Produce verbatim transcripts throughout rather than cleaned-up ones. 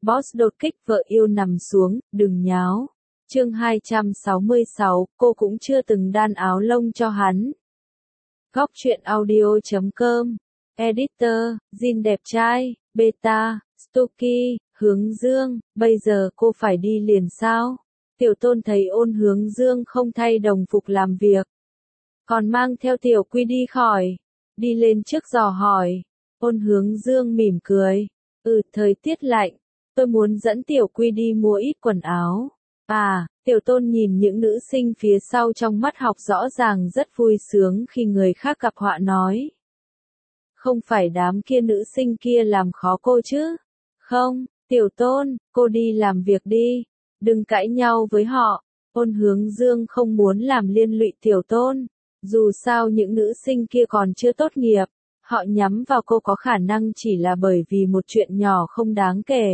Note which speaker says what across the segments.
Speaker 1: Boss đột kích vợ yêu nằm xuống, đừng nháo. Chương hai trăm sáu mươi sáu, cô cũng chưa từng đan áo lông cho hắn. Góc truyện audio chấm com, Editor, Jin đẹp trai, Beta, Stucky, Hướng Dương, bây giờ cô phải đi liền sao? Tiểu Tôn thấy Ôn Hướng Dương không thay đồng phục làm việc, còn mang theo Tiểu Quy đi khỏi, đi lên trước dò hỏi. Ôn Hướng Dương mỉm cười, ừ thời tiết lạnh, tôi muốn dẫn Tiểu Quy đi mua ít quần áo. À, Tiểu Tôn nhìn những nữ sinh phía sau trong mắt học rõ ràng rất vui sướng khi người khác gặp họa nói. Không phải đám kia nữ sinh kia làm khó cô chứ? Không, Tiểu Tôn, cô đi làm việc đi, đừng cãi nhau với họ. Ôn Hướng Dương không muốn làm liên lụy Tiểu Tôn, dù sao những nữ sinh kia còn chưa tốt nghiệp, họ nhắm vào cô có khả năng chỉ là bởi vì một chuyện nhỏ không đáng kể.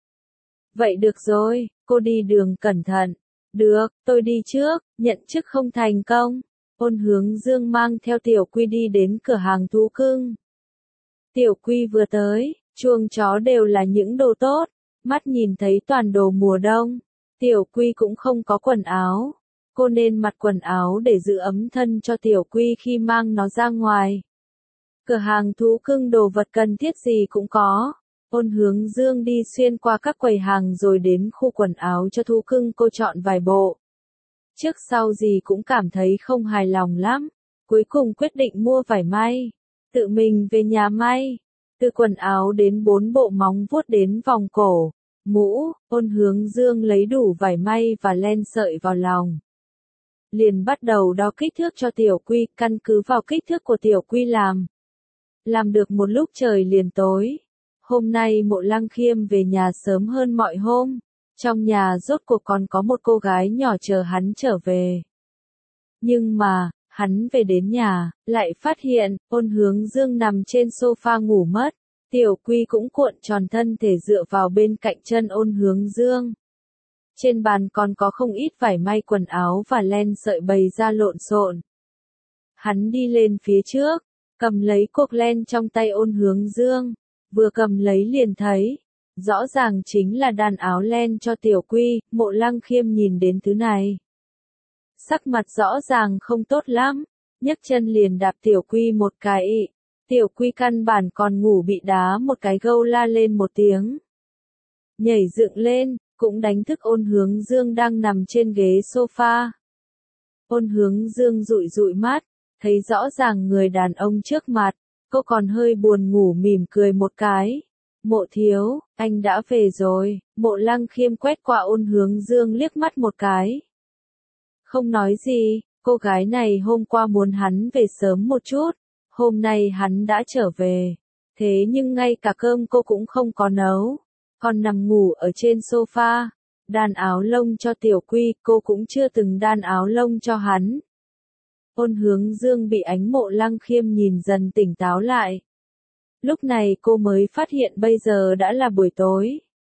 Speaker 1: Vậy được rồi, cô đi đường cẩn thận. Được, tôi đi trước, nhận chức không thành công. Ôn Hướng Dương mang theo Tiểu Quy đi đến cửa hàng thú cưng. Tiểu Quy vừa tới, chuồng chó đều là những đồ tốt, mắt nhìn thấy toàn đồ mùa đông. Tiểu Quy cũng không có quần áo, cô nên mặc quần áo để giữ ấm thân cho Tiểu Quy khi mang nó ra ngoài. Cửa hàng thú cưng đồ vật cần thiết gì cũng có. Ôn Hướng Dương đi xuyên qua các quầy hàng rồi đến khu quần áo cho thú cưng, cô chọn vài bộ. Trước sau gì cũng cảm thấy không hài lòng lắm, cuối cùng quyết định mua vải may, tự mình về nhà may. Từ quần áo đến bốn bộ móng vuốt đến vòng cổ, mũ, Ôn Hướng Dương lấy đủ vải may và len sợi vào lòng. Liền bắt đầu đo kích thước cho Tiểu Quy, căn cứ vào kích thước của Tiểu Quy làm. Làm được một lúc trời liền tối. Hôm nay Mộ Lăng Khiêm về nhà sớm hơn mọi hôm, trong nhà rốt cuộc còn có một cô gái nhỏ chờ hắn trở về. Nhưng mà, hắn về đến nhà, lại phát hiện, Ôn Hướng Dương nằm trên sofa ngủ mất, Tiểu Quy cũng cuộn tròn thân thể dựa vào bên cạnh chân Ôn Hướng Dương. Trên bàn còn có không ít vải may quần áo và len sợi bày ra lộn xộn. Hắn đi lên phía trước, cầm lấy cục len trong tay Ôn Hướng Dương. Vừa cầm lấy liền thấy, rõ ràng chính là đan áo len cho Tiểu Quy. Mộ Lăng Khiêm nhìn đến thứ này, sắc mặt rõ ràng không tốt lắm, nhấc chân liền đạp Tiểu Quy một cái. Tiểu Quy căn bản còn ngủ bị đá một cái gâu la lên một tiếng. Nhảy dựng lên, cũng đánh thức Ôn Hướng Dương đang nằm trên ghế sofa. Ôn Hướng Dương dụi dụi mắt, thấy rõ ràng người đàn ông trước mặt. Cô còn hơi buồn ngủ mỉm cười một cái. Mộ thiếu, anh đã về rồi. Mộ Lăng Khiêm quét qua Ôn Hướng Dương liếc mắt một cái. Không nói gì, cô gái này hôm qua muốn hắn về sớm một chút. Hôm nay hắn đã trở về. Thế nhưng ngay cả cơm cô cũng không có nấu. Còn nằm ngủ ở trên sofa. Đan áo lông cho Tiểu Quy, cô cũng chưa từng đan áo lông cho hắn. Ôn Hướng Dương bị ánh Mộ Lăng Khiêm nhìn dần tỉnh táo lại. Lúc này cô mới phát hiện bây giờ đã là buổi tối.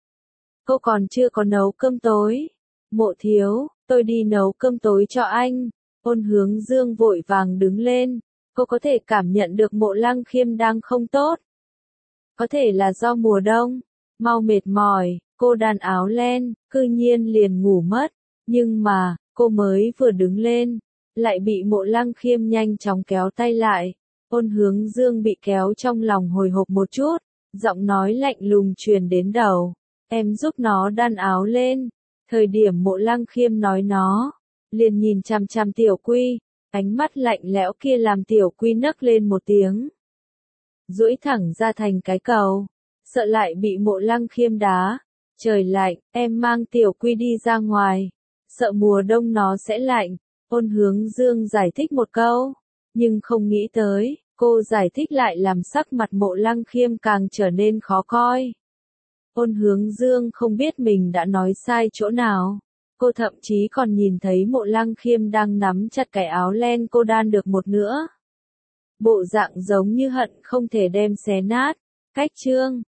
Speaker 1: Cô còn chưa có nấu cơm tối. Mộ thiếu, tôi đi nấu cơm tối cho anh. Ôn Hướng Dương vội vàng đứng lên. Cô có thể cảm nhận được Mộ Lăng Khiêm đang không tốt. Có thể là do mùa đông, mau mệt mỏi, cô đan áo len, cư nhiên liền ngủ mất. Nhưng mà, cô mới vừa đứng lên, lại bị Mộ Lăng Khiêm nhanh chóng kéo tay lại. Ôn Hướng Dương bị kéo trong lòng hồi hộp một chút, giọng nói lạnh lùng truyền đến đầu. Em giúp nó đan áo lên. Thời điểm Mộ Lăng Khiêm nói nó, liền nhìn chằm chằm Tiểu Quy, ánh mắt lạnh lẽo kia làm Tiểu Quy nấc lên một tiếng. Duỗi thẳng ra thành cái cầu, sợ lại bị Mộ Lăng Khiêm đá. Trời lạnh, em mang Tiểu Quy đi ra ngoài, sợ mùa đông nó sẽ lạnh. Ôn Hướng Dương giải thích một câu, nhưng không nghĩ tới, cô giải thích lại làm sắc mặt Mộ Lăng Khiêm càng trở nên khó coi. Ôn Hướng Dương không biết mình đã nói sai chỗ nào, cô thậm chí còn nhìn thấy Mộ Lăng Khiêm đang nắm chặt cái áo len cô đan được một nửa. Bộ dạng giống như hận không thể đem xé nát. Cách chương